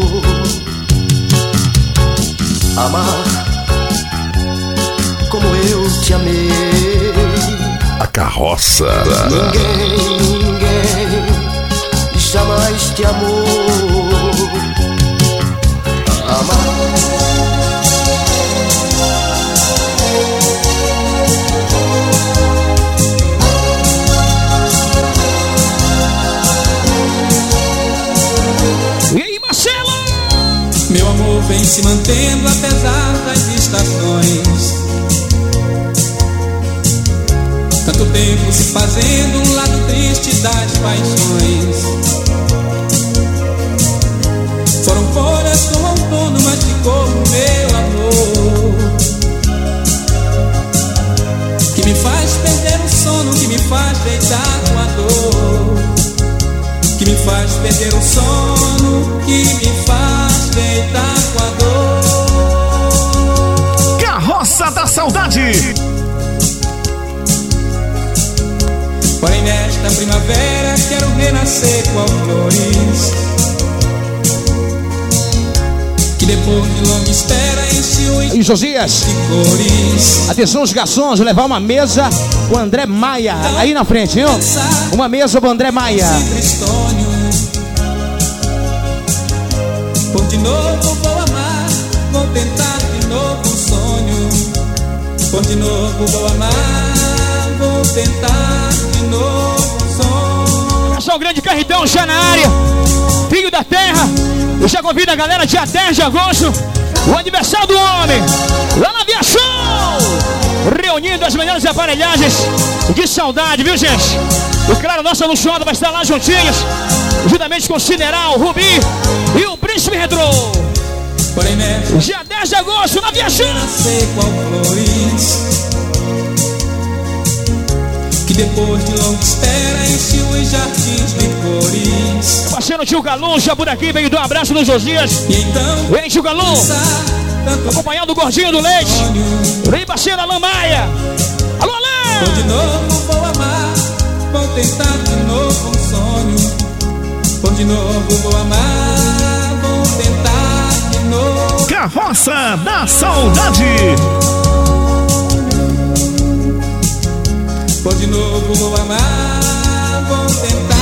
[SPEAKER 9] Amar como eu te amei.
[SPEAKER 4] A carroça.
[SPEAKER 9] Ninguém, ninguém jamais te amou. Amar.
[SPEAKER 3] E aí, Marcelo?
[SPEAKER 12] Meu amor vem se mantendo apesar das estações. Tanto tempo se fazendo um lado triste das paixões. Foram folhas com outono, mas ficou o meu amor, que me faz perder o sono, que me faz deitar com a dor, que me faz perder o sono, que me faz deitar com a dor.
[SPEAKER 1] Carroça da Saudade.
[SPEAKER 12] Porém nesta primavera quero renascer com flores, que depois de longa espera enche-o
[SPEAKER 3] E Josias,
[SPEAKER 12] de cores.
[SPEAKER 3] atenção os garçons, levar uma mesa com André Maia aí na frente, viu? Uma mesa com André Maia.
[SPEAKER 12] Por de novo vou amar, vou tentar de novo um sonho. Por de novo vou amar, vou tentar de novo um sonho.
[SPEAKER 3] Pessoal, grande Carritão já na área, filho da terra. Eu já convido a galera dia dez de agosto, o aniversário do homem, lá na Via Show, reunindo as melhores aparelhagens de saudade, viu, gente? E claro, nossa luxuosa vai estar lá juntinhos, juntamente com o Cineral, o Rubi e o Príncipe Retrô. Dia dez de agosto, na Via Show.
[SPEAKER 12] Que depois de longa espera enche os jardins de cores.
[SPEAKER 3] Parceiro tio Galum, já por aqui, veio dar um abraço no Josias.
[SPEAKER 12] E então,
[SPEAKER 3] vem tio Galum, acompanhado do Gordinho do Leite. Vem parceiro Alain Maia. Alô, Alain!
[SPEAKER 12] Vou de novo, vou amar, vou tentar de novo um sonho. Vou de novo, vou amar, vou tentar de novo.
[SPEAKER 1] Carroça da Saudade.
[SPEAKER 12] Vou de novo, vou amar, vou tentar.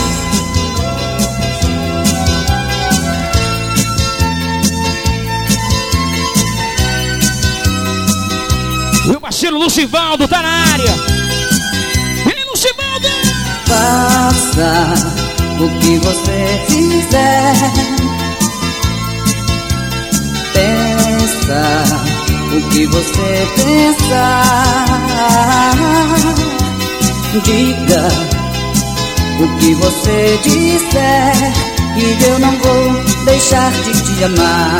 [SPEAKER 3] E o parceiro Lucivaldo tá na área. E aí, Lucivaldo?
[SPEAKER 7] Faça o que você fizer. Pensa o que você pensar. Diga o que você disser, e eu não vou deixar de te amar.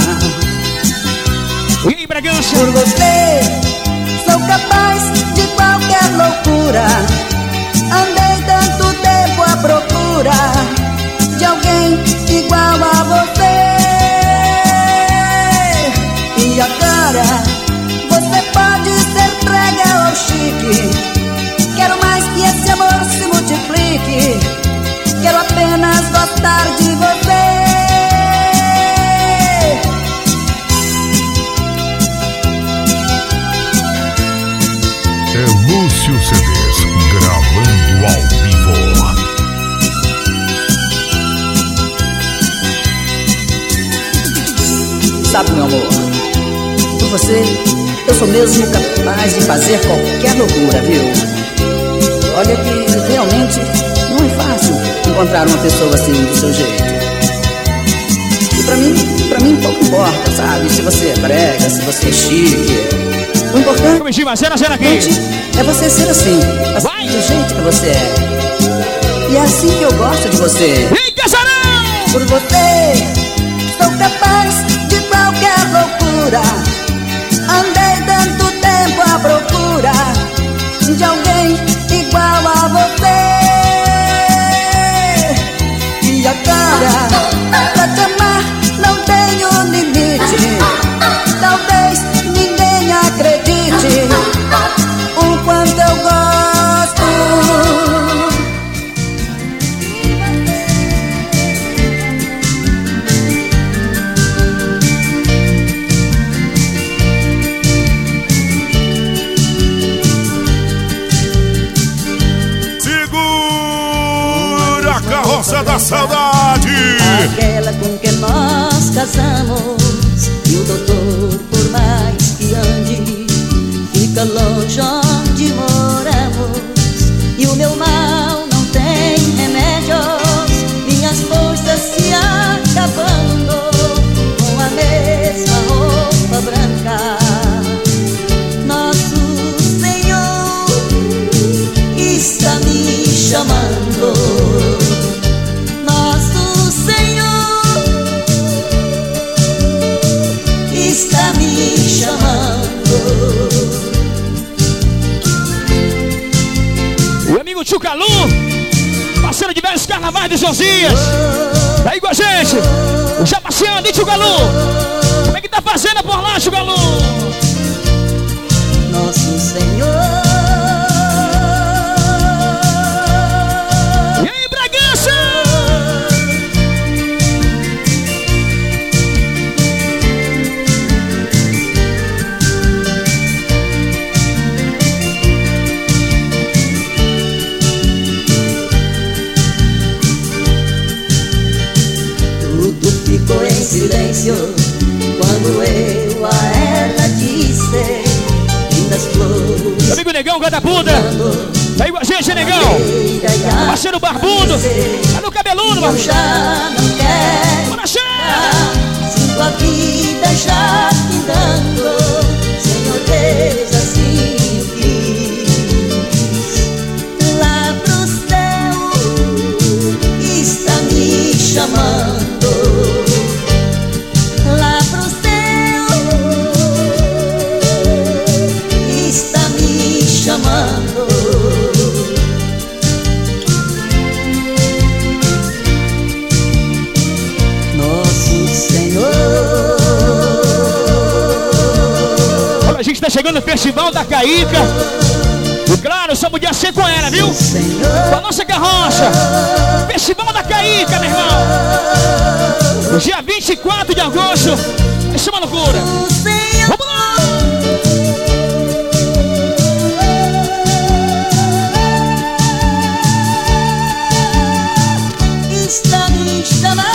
[SPEAKER 3] E aí, Bragança?
[SPEAKER 7] Por você sou capaz de qualquer loucura. Andei tanto tempo à procura de alguém igual a você. E agora você pode ser prega ou chique. Quero mais que esse amor se multiplique. Quero apenas gostar de você.
[SPEAKER 1] É Lúcio C Ds, gravando ao vivo.
[SPEAKER 7] Sabe, meu amor, você, eu sou mesmo capaz de fazer qualquer loucura, viu? Olha que realmente não é fácil encontrar uma pessoa assim do seu jeito. E pra mim, pra mim pouco importa, sabe? Se você é brega, se você é chique. O importante é você ser assim, assim do jeito que você é. E é assim que eu gosto de você.
[SPEAKER 3] Vem, Casarão!
[SPEAKER 7] Por você, sou capaz de qualquer loucura. Andei tanto tempo à procura de alguém igual a você. E agora, pra te amar não tenho limite. Talvez ninguém acredite o quanto eu gosto.
[SPEAKER 1] Segura a carroça da saudade.
[SPEAKER 7] Aquela com que nós casamos. E o doutor, por mais que ande, fica longe onde moramos. E o meu mal não tem remédios, minhas forças se acabando. Com a mesma roupa branca, nosso Senhor está me chamando. Nosso Senhor está me chamando.
[SPEAKER 3] O amigo Tio Calu, parceiro de vários carnavais de Josias. Tá aí com a gente. O já passeando, hein, Tio Calu? Como é que tá fazendo por lá, Tio Calu?
[SPEAKER 7] Nosso Senhor.
[SPEAKER 3] E aí, Bragança?
[SPEAKER 7] Tudo ficou em silêncio quando eu a ela disse: lindas flores.
[SPEAKER 3] Meu amigo Negão, Gadabuda. Tá aí com a gente, Negão. Parceiro Barbudo. Tá no cabeludo,
[SPEAKER 7] eu já não quero.
[SPEAKER 3] Bora, chegar.
[SPEAKER 7] Sinto a vida já findando. Senhor Deus, assim eu quis. Lá pro céu está me chamando. Lá pro céu está me chamando. Nosso Senhor.
[SPEAKER 3] Olha, a gente tá chegando no Festival da Caíca. E claro, só podia ser com ela, viu? Com a nossa carroça. Festival da Caíca, meu irmão. Dia vinte e quatro de agosto. Isso é uma loucura. Vamos lá!
[SPEAKER 7] Está me chamando.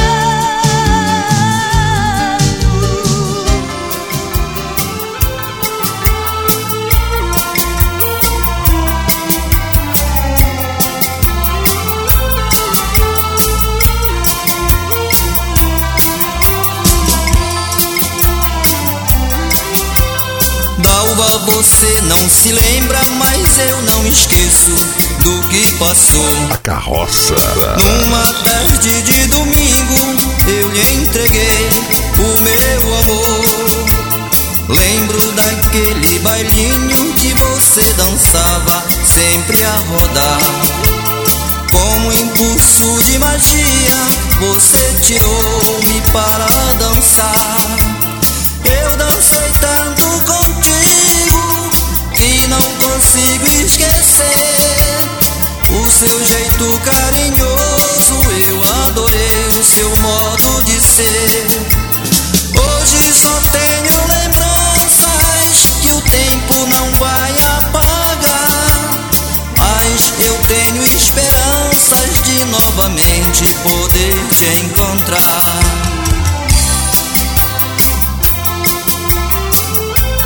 [SPEAKER 13] Dalva, você não se lembra, mas eu não esqueço do que passou.
[SPEAKER 1] A carroça.
[SPEAKER 13] Numa tarde de domingo eu lhe entreguei o meu amor. Lembro daquele bailinho que você dançava sempre a rodar. Com um impulso de magia você tirou-me para dançar. Eu dancei tanto contigo que não consigo esquecer o seu jeito carinhoso. Eu adorei o seu modo de ser. Hoje só tenho lembranças que o tempo não vai apagar, mas eu tenho esperanças de novamente poder te encontrar.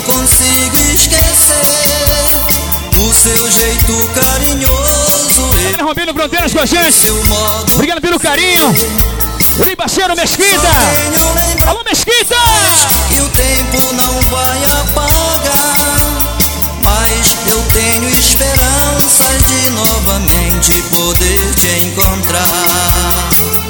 [SPEAKER 13] não consigo esquecer o seu jeito carinhoso.
[SPEAKER 3] Galera rompendo fronteiras com a gente. Obrigado pelo carinho. Ei, parceiro Mesquita. Alô, Mesquita.
[SPEAKER 13] Que o tempo não vai apagar, mas eu tenho esperanças de novamente poder te encontrar.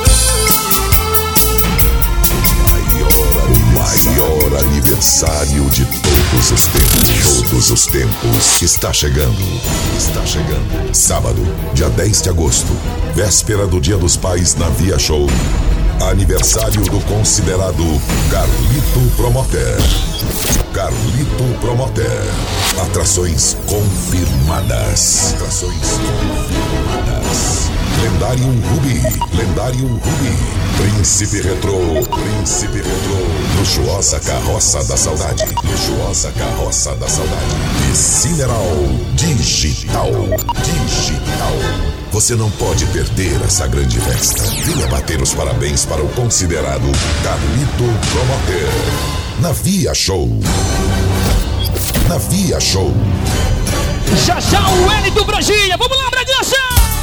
[SPEAKER 1] O maior aniversário de todos os tempos. Todos os tempos. Está chegando. Está chegando. Sábado, dia dez de agosto. Véspera do Dia dos Pais na Via Show. Aniversário do considerado Carlito Promoter. Carlito Promoter. Atrações confirmadas. Atrações confirmadas. Lendário Rubi. Lendário Rubi. Príncipe Retrô. Príncipe Retrô. Luxuosa Carroça da Saudade. Luxuosa Carroça da Saudade. E Cineral Digital. Digital. Você não pode perder essa grande festa. Venha bater os parabéns para o considerado Carlito Promoter. Na Via Show. Na Via Show.
[SPEAKER 3] Já já o L do Brasília. Vamos lá, Bragança!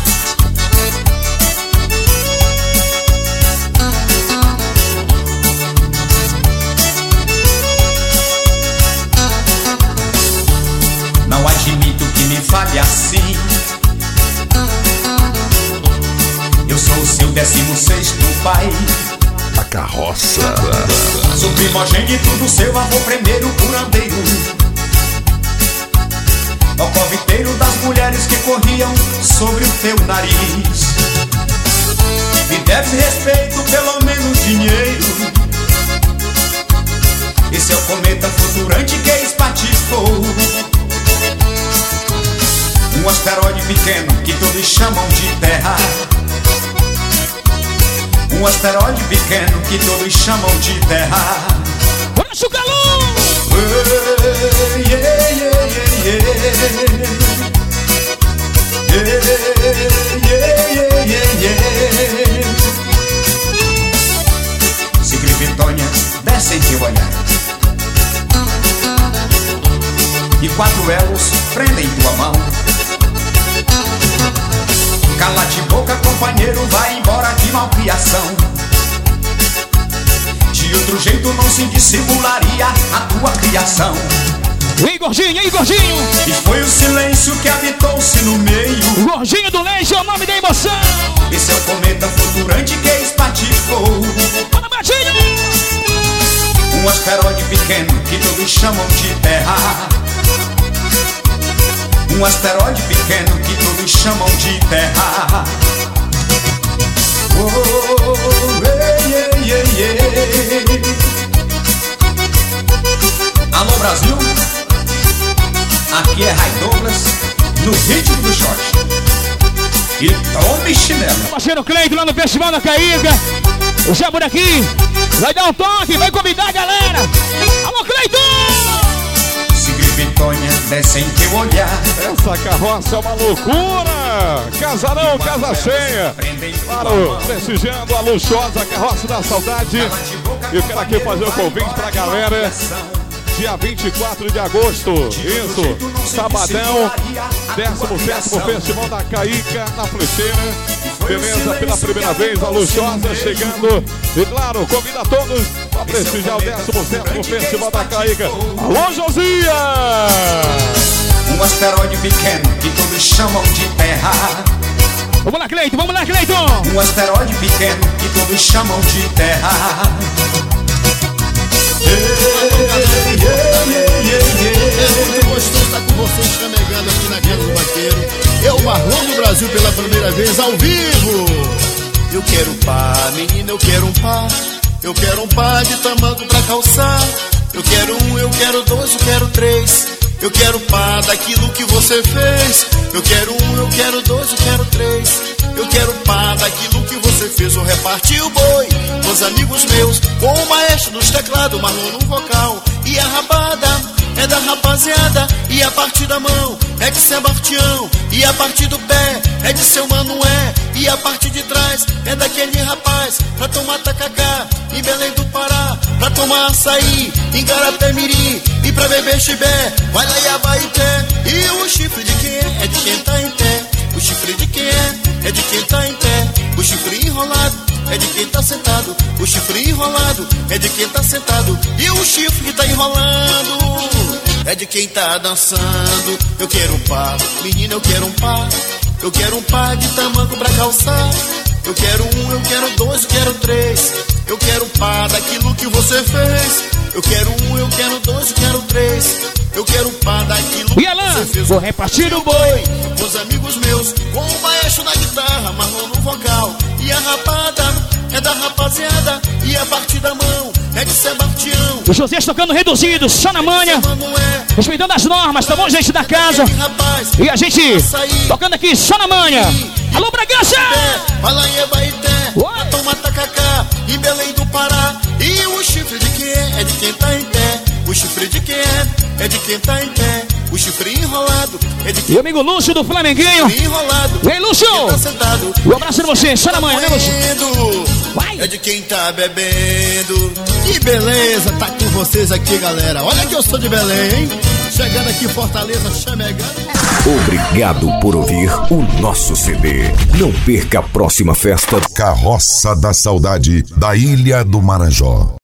[SPEAKER 14] Não admito que me fale assim. Eu sou o seu décimo sexto pai.
[SPEAKER 1] A carroça.
[SPEAKER 14] Sou primogênito do seu avô, primeiro curandeiro, alcoviteiro das mulheres que corriam sobre o teu nariz. Me deves respeito, pelo menos dinheiro. Esse é o cometa flutuante que espatifou. Um asteroide pequeno que todos chamam de Terra. Um asteroide pequeno que todos chamam de Terra.
[SPEAKER 3] Baixa o calor!
[SPEAKER 14] Yeah, yeah, yeah, yeah. Yeah, yeah, yeah, yeah. Sigrid Vitória, desce em teu olhar. E quatro elos prendem tua mão. Cala de boca, companheiro, vai embora de malcriação. De outro jeito não se dissimularia a tua criação.
[SPEAKER 3] Ei, gordinho, ei, gordinho!
[SPEAKER 14] E foi o silêncio que habitou-se no meio.
[SPEAKER 3] Gordinho do leite é o nome da emoção.
[SPEAKER 14] Esse é o cometa fluturante que espatifou.
[SPEAKER 3] Bora, Batinho!
[SPEAKER 14] Um asteroide pequeno que todos chamam de Terra. Um asteroide pequeno que todos chamam de Terra. Oh, yeah, yeah, yeah. Alô, Brasil? Aqui é Ray Douglas, no ritmo do short. E tome chinelo.
[SPEAKER 3] Parceiro Cleito lá no Festival da Caíca. O Zé por aqui vai dar um toque, vai convidar a galera. Alô, Cleito!
[SPEAKER 14] Vitória, desce em teu olhar.
[SPEAKER 1] Essa carroça é uma loucura. Casarão, casa cheia. Claro, prestigiando a luxuosa Carroça da Saudade. Eu quero aqui fazer o convite pra galera. Dia vinte e quatro de agosto. Isso, sabadão. décimo sétimo Festival da Caíca na Flecheira. Beleza, pela primeira vez a luxuosa chegando. E claro, convida todos para prestigiar o décimo sétimo Festival da Caíca. Alô, Josia!
[SPEAKER 14] Um asteroide pequeno que todos chamam de Terra.
[SPEAKER 3] Vamos lá, Cleiton, vamos lá, Cleiton!
[SPEAKER 14] Um asteroide pequeno que todos chamam de Terra. Yeah, yeah, yeah, yeah, yeah.
[SPEAKER 15] É muito gostoso estar com vocês chamegando aqui na Casa do Vaqueiro. Eu, Marlon do Brasil, pela primeira vez ao vivo. Eu quero um par, menina, eu quero um par. Eu quero um par de tamanco pra calçar. Eu quero um, eu quero dois, eu quero três. Eu quero par daquilo que você fez. Eu quero um, eu quero dois, eu quero três. Eu quero par daquilo que você fez. Eu reparti o boi com os amigos meus, com o maestro dos teclados, Marlon no vocal. E a rabada é da rapaziada. E a partir da mão é que Sebastião. E a partir do pé é de seu Manoé. E a parte de trás é daquele rapaz pra tomar tacacá em Belém do Pará, pra tomar açaí em Garapé-Mirim e pra beber chibé, vai lá e Abaeté. E o chifre de quem é? É de quem tá em pé. O chifre de quem é? É de quem tá em pé. O chifre enrolado é de quem tá sentado. O chifre enrolado é de quem tá sentado. E o chifre que tá enrolando é de quem tá dançando. Eu quero um par, menina, eu quero um par. Eu quero um par de tamanco pra calçar. Eu quero um, eu quero dois, eu quero três. Eu quero um par daquilo que você fez. Eu quero um, eu quero dois, eu quero três. Eu quero um par daquilo que você fez.
[SPEAKER 3] Vou repartir o boi
[SPEAKER 15] com os amigos meus, com o maestro na guitarra, Marlon no vocal. E a rapada é da rapaziada. E a parte da mão é de Sebastião.
[SPEAKER 3] O José tocando reduzido, só na manha, respeitando as normas, tá bom, gente da casa? E a gente tocando aqui só na manha. Alô, Bragança!
[SPEAKER 15] Vai lá em Abaeté, toma tacacá em Belém do Pará. E o chifre de quem é? É de quem tá em pé. O chifre de quem é? É de quem tá em pé. O chifre enrolado é de quem...
[SPEAKER 3] E o amigo Lúcio do Flamenguinho.
[SPEAKER 15] Enrolado.
[SPEAKER 3] Vem, Lúcio!
[SPEAKER 15] Tá sentado.
[SPEAKER 3] Um abraço pra você, só na manhã, né, Lúcio?
[SPEAKER 15] É de quem tá bebendo. Que beleza, tá com vocês aqui, galera. Olha que eu sou de Belém, hein? Chegando aqui em Fortaleza, chamegando.
[SPEAKER 4] Obrigado por ouvir o nosso C D. Não perca a próxima festa.
[SPEAKER 1] Carroça da Saudade da Ilha do Marajó.